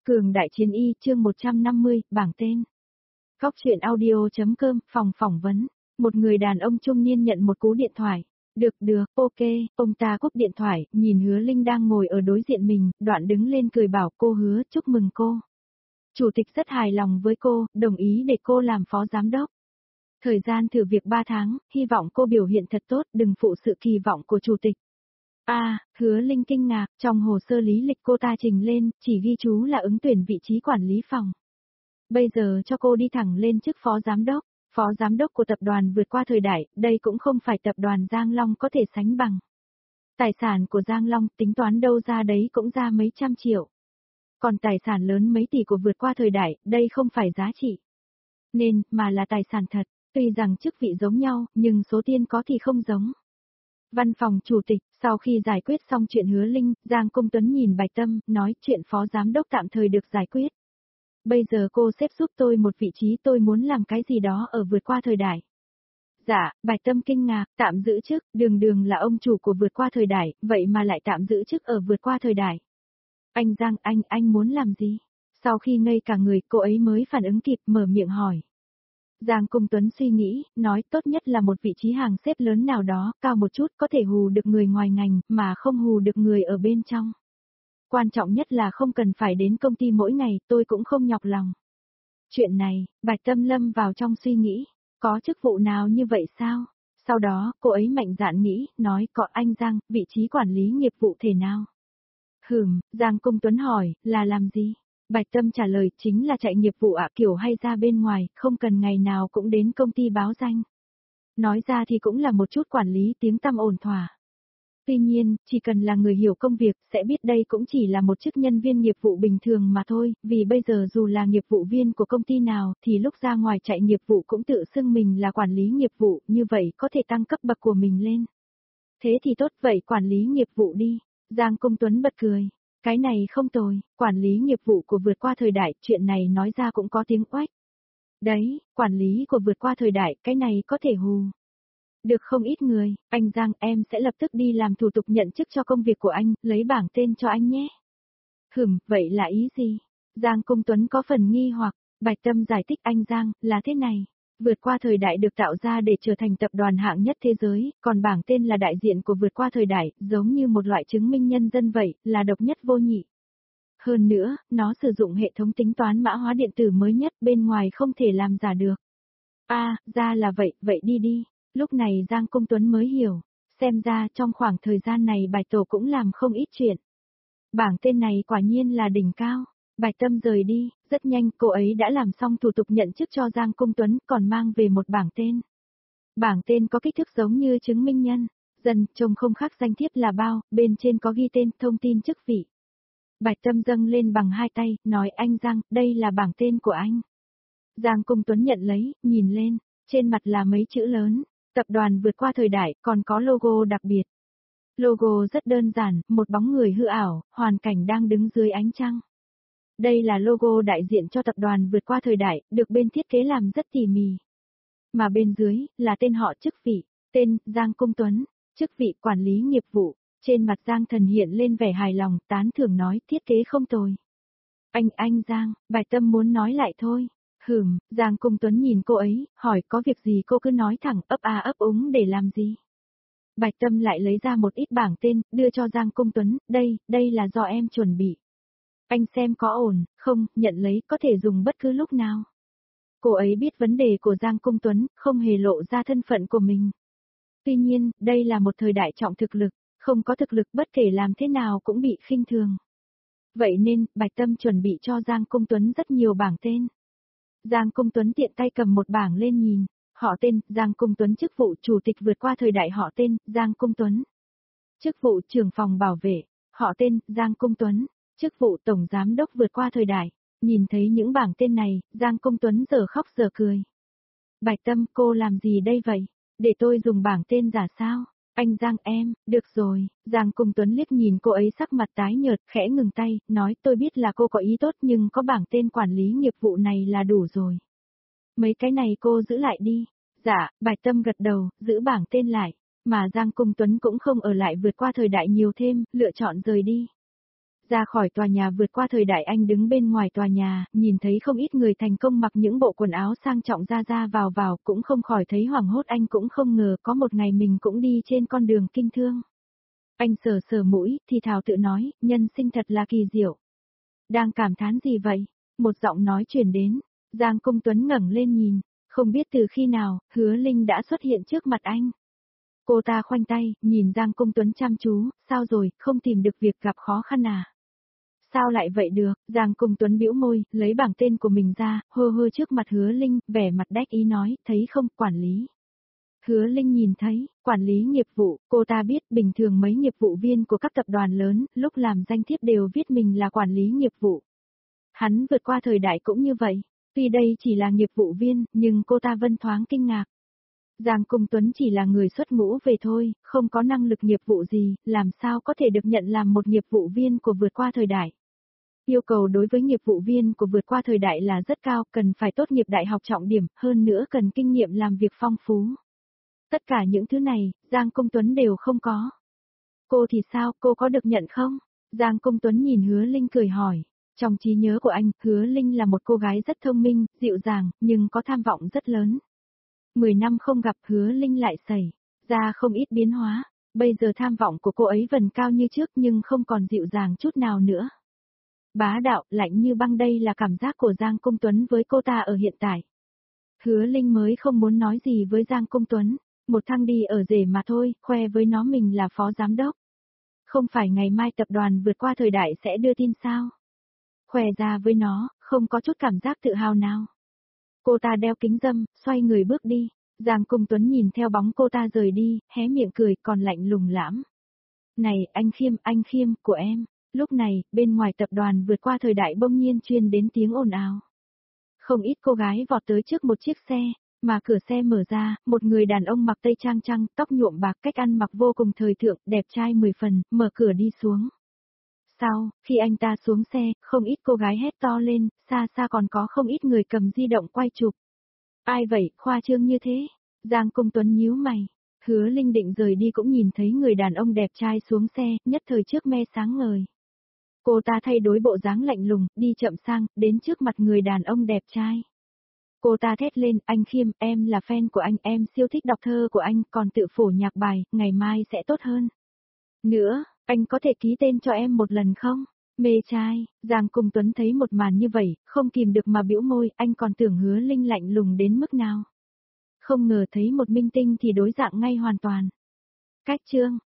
Cường Đại Chiến Y chương 150, bảng tên. Góc truyện audio.com, phòng phỏng vấn. Một người đàn ông trung niên nhận một cú điện thoại. Được, ok, ông ta cúp điện thoại, nhìn Hứa Linh đang ngồi ở đối diện mình, đoạn đứng lên cười bảo cô Hứa chúc mừng cô. Chủ tịch rất hài lòng với cô, đồng ý để cô làm phó giám đốc. Thời gian thử việc 3 tháng, hy vọng cô biểu hiện thật tốt, đừng phụ sự kỳ vọng của chủ tịch. Hứa Linh kinh ngạc, trong hồ sơ lý lịch cô ta trình lên, chỉ ghi chú là ứng tuyển vị trí quản lý phòng. Bây giờ cho cô đi thẳng lên chức phó giám đốc của tập đoàn vượt qua thời đại, đây cũng không phải tập đoàn Giang Long có thể sánh bằng. Tài sản của Giang Long tính toán đâu ra đấy cũng ra mấy trăm triệu. Còn tài sản lớn mấy tỷ của vượt qua thời đại, đây không phải giá trị. Nên, mà là tài sản thật, tuy rằng chức vị giống nhau, nhưng số tiền có thì không giống. Văn phòng chủ tịch, sau khi giải quyết xong chuyện Hứa Linh, Giang Công Tuấn nhìn Bạch Tâm, nói chuyện phó giám đốc tạm thời được giải quyết. Bây giờ cô xếp giúp tôi một vị trí, tôi muốn làm cái gì đó ở vượt qua thời đại. Dạ, Bạch Tâm kinh ngạc, tạm giữ chức, đường là ông chủ của vượt qua thời đại, vậy mà lại tạm giữ chức ở vượt qua thời đại. Anh Giang, anh muốn làm gì? Sau khi ngây cả người, cô ấy mới phản ứng kịp, mở miệng hỏi. Giang Công Tuấn suy nghĩ, nói tốt nhất là một vị trí hàng xếp lớn nào đó, cao một chút, có thể hù được người ngoài ngành, mà không hù được người ở bên trong. Quan trọng nhất là không cần phải đến công ty mỗi ngày, tôi cũng không nhọc lòng. Chuyện này, Bạch Tâm lâm vào trong suy nghĩ, có chức vụ nào như vậy sao? Sau đó, cô ấy mạnh dạn nghĩ, nói có anh Giang, vị trí quản lý nghiệp vụ thể nào? Giang Công Tuấn hỏi, là làm gì? Bạch Tâm trả lời, chính là chạy nghiệp vụ kiểu hay ra bên ngoài, không cần ngày nào cũng đến công ty báo danh. Nói ra thì cũng là một chút quản lý tiếng tăm ổn thỏa. Tuy nhiên, chỉ cần là người hiểu công việc, sẽ biết đây cũng chỉ là một chức nhân viên nghiệp vụ bình thường mà thôi, vì bây giờ dù là nghiệp vụ viên của công ty nào, thì lúc ra ngoài chạy nghiệp vụ cũng tự xưng mình là quản lý nghiệp vụ, như vậy có thể tăng cấp bậc của mình lên. Thế thì tốt, vậy quản lý nghiệp vụ đi. Giang Công Tuấn bật cười. Cái này không tồi, quản lý nghiệp vụ của vượt qua thời đại, chuyện này nói ra cũng có tiếng oách. Đấy, quản lý của vượt qua thời đại, cái này có thể hù. Được không ít người, anh Giang, em sẽ lập tức đi làm thủ tục nhận chức cho công việc của anh, lấy bảng tên cho anh nhé. Vậy là ý gì? Giang Công Tuấn có phần nghi hoặc, Bạch Tâm giải thích anh Giang, là thế này. Vượt qua thời đại được tạo ra để trở thành tập đoàn hạng nhất thế giới, còn bảng tên là đại diện của vượt qua thời đại, giống như một loại chứng minh nhân dân vậy, là độc nhất vô nhị. Hơn nữa, nó sử dụng hệ thống tính toán mã hóa điện tử mới nhất, bên ngoài không thể làm giả được. Ra là vậy, vậy đi. Lúc này Giang Công Tuấn mới hiểu, xem ra trong khoảng thời gian này Bạch Tổ cũng làm không ít chuyện. Bảng tên này quả nhiên là đỉnh cao. Bạch Tâm rời đi, rất nhanh cô ấy đã làm xong thủ tục nhận chức cho Giang Công Tuấn, còn mang về một bảng tên. Bảng tên có kích thước giống như chứng minh nhân, trông không khác danh thiếp là bao, bên trên có ghi tên, thông tin chức vị. Bạch Tâm dâng lên bằng hai tay, nói anh Giang, đây là bảng tên của anh. Giang Công Tuấn nhận lấy, nhìn lên, trên mặt là mấy chữ lớn, tập đoàn vượt qua thời đại, còn có logo đặc biệt. Logo rất đơn giản, một bóng người hư ảo, hoàn cảnh đang đứng dưới ánh trăng. Đây là logo đại diện cho tập đoàn vượt qua thời đại, được bên thiết kế làm rất tỉ mỉ. Mà bên dưới, là tên họ chức vị, tên, Giang Công Tuấn, chức vị quản lý nghiệp vụ. Trên mặt Giang Thần hiện lên vẻ hài lòng, tán thưởng nói, thiết kế không tồi. Anh Giang, Bạch Tâm muốn nói lại thôi. Giang Công Tuấn nhìn cô ấy, hỏi có việc gì cô cứ nói thẳng, ấp úng để làm gì. Bạch Tâm lại lấy ra một ít bảng tên, đưa cho Giang Công Tuấn, đây là do em chuẩn bị. Anh xem có ổn, không, nhận lấy, có thể dùng bất cứ lúc nào. Cô ấy biết vấn đề của Giang Công Tuấn, không hề lộ ra thân phận của mình. Tuy nhiên, đây là một thời đại trọng thực lực, không có thực lực bất kể làm thế nào cũng bị khinh thường. Vậy nên, Bạch Tâm chuẩn bị cho Giang Công Tuấn rất nhiều bảng tên. Giang Công Tuấn tiện tay cầm một bảng lên nhìn, họ tên, Giang Công Tuấn chức vụ chủ tịch vượt qua thời đại họ tên, Giang Công Tuấn. Chức vụ trưởng phòng bảo vệ, họ tên, Giang Công Tuấn. Chức vụ tổng giám đốc vượt qua thời đại. Nhìn thấy những bảng tên này, Giang Công Tuấn giờ khóc giờ cười. Bạch Tâm, cô làm gì đây vậy? Để tôi dùng bảng tên giả sao? Anh Giang em, được rồi. Giang Công Tuấn liếc nhìn cô ấy sắc mặt tái nhợt, khẽ ngừng tay, nói tôi biết là cô có ý tốt nhưng có bảng tên quản lý nghiệp vụ này là đủ rồi. Mấy cái này cô giữ lại đi. Dạ, Bạch Tâm gật đầu, giữ bảng tên lại. Mà Giang Công Tuấn cũng không ở lại vượt qua thời đại nhiều thêm, lựa chọn rời đi. Ra khỏi tòa nhà vượt qua thời đại, anh đứng bên ngoài tòa nhà, nhìn thấy không ít người thành công mặc những bộ quần áo sang trọng ra vào, cũng không khỏi thấy hoảng hốt. Anh cũng không ngờ có một ngày mình cũng đi trên con đường kinh thương. Anh sờ sờ mũi, thì thào tự nói, nhân sinh thật là kỳ diệu. Đang cảm thán gì vậy? Một giọng nói truyền đến. Giang Công Tuấn ngẩng lên nhìn, không biết từ khi nào, Hứa Linh đã xuất hiện trước mặt anh. Cô ta khoanh tay, nhìn Giang Công Tuấn chăm chú, sao rồi, không tìm được việc gặp khó khăn à? Sao lại vậy được? Giang Công Tuấn bĩu môi, lấy bảng tên của mình ra, hơ hơ trước mặt Hứa Linh, vẻ mặt đách ý nói, thấy không, quản lý. Hứa Linh nhìn thấy, quản lý nghiệp vụ, cô ta biết bình thường mấy nghiệp vụ viên của các tập đoàn lớn, lúc làm danh thiếp đều viết mình là quản lý nghiệp vụ. Hắn vượt qua thời đại cũng như vậy, tuy đây chỉ là nghiệp vụ viên, nhưng cô ta vẫn thoáng kinh ngạc. Giang Công Tuấn chỉ là người xuất ngũ về thôi, không có năng lực nghiệp vụ gì, làm sao có thể được nhận làm một nghiệp vụ viên của vượt qua thời đại. Yêu cầu đối với nghiệp vụ viên của vượt qua thời đại là rất cao, cần phải tốt nghiệp đại học trọng điểm, hơn nữa cần kinh nghiệm làm việc phong phú. Tất cả những thứ này, Giang Công Tuấn đều không có. Cô thì sao, cô có được nhận không? Giang Công Tuấn nhìn Hứa Linh cười hỏi. Trong trí nhớ của anh, Hứa Linh là một cô gái rất thông minh, dịu dàng, nhưng có tham vọng rất lớn. 10 năm không gặp, Hứa Linh lại xảy ra không ít biến hóa. Bây giờ tham vọng của cô ấy vẫn cao như trước nhưng không còn dịu dàng chút nào nữa. Bá đạo, lạnh như băng, đây là cảm giác của Giang Công Tuấn với cô ta ở hiện tại. Hứa Linh mới không muốn nói gì với Giang Công Tuấn. Một thằng đi ở rể mà thôi, khoe với nó mình là phó giám đốc. Không phải ngày mai tập đoàn vượt qua thời đại sẽ đưa tin sao? Khoe ra với nó, không có chút cảm giác tự hào nào. Cô ta đeo kính râm, xoay người bước đi. Giang Công Tuấn nhìn theo bóng cô ta rời đi, hé miệng cười còn lạnh lùng lãm. Này, anh Khiêm, của em. Lúc này, bên ngoài tập đoàn vượt qua thời đại bỗng nhiên truyền đến tiếng ồn ào. Không ít cô gái vọt tới trước một chiếc xe, mà cửa xe mở ra, một người đàn ông mặc tây trang trăng, tóc nhuộm bạc, cách ăn mặc vô cùng thời thượng, đẹp trai 10 phần, mở cửa đi xuống. Sau, khi anh ta xuống xe, không ít cô gái hét to lên, xa xa còn có không ít người cầm di động quay chụp. Ai vậy, khoa trương như thế? Giang Công Tuấn nhíu mày. Hứa Linh định rời đi cũng nhìn thấy người đàn ông đẹp trai xuống xe, nhất thời trước me sáng ngời. Cô ta thay đổi bộ dáng lạnh lùng, đi chậm sang, đến trước mặt người đàn ông đẹp trai. Cô ta thét lên, anh Khiêm, em là fan của anh, em siêu thích đọc thơ của anh, còn tự phổ nhạc bài, ngày mai sẽ tốt hơn. Nữa, anh có thể ký tên cho em một lần không? Mê trai, Giang Công Tuấn thấy một màn như vậy, không kìm được mà bĩu môi, anh còn tưởng Hứa Linh lạnh lùng đến mức nào. Không ngờ thấy một minh tinh thì đối dạng ngay hoàn toàn. Cách chương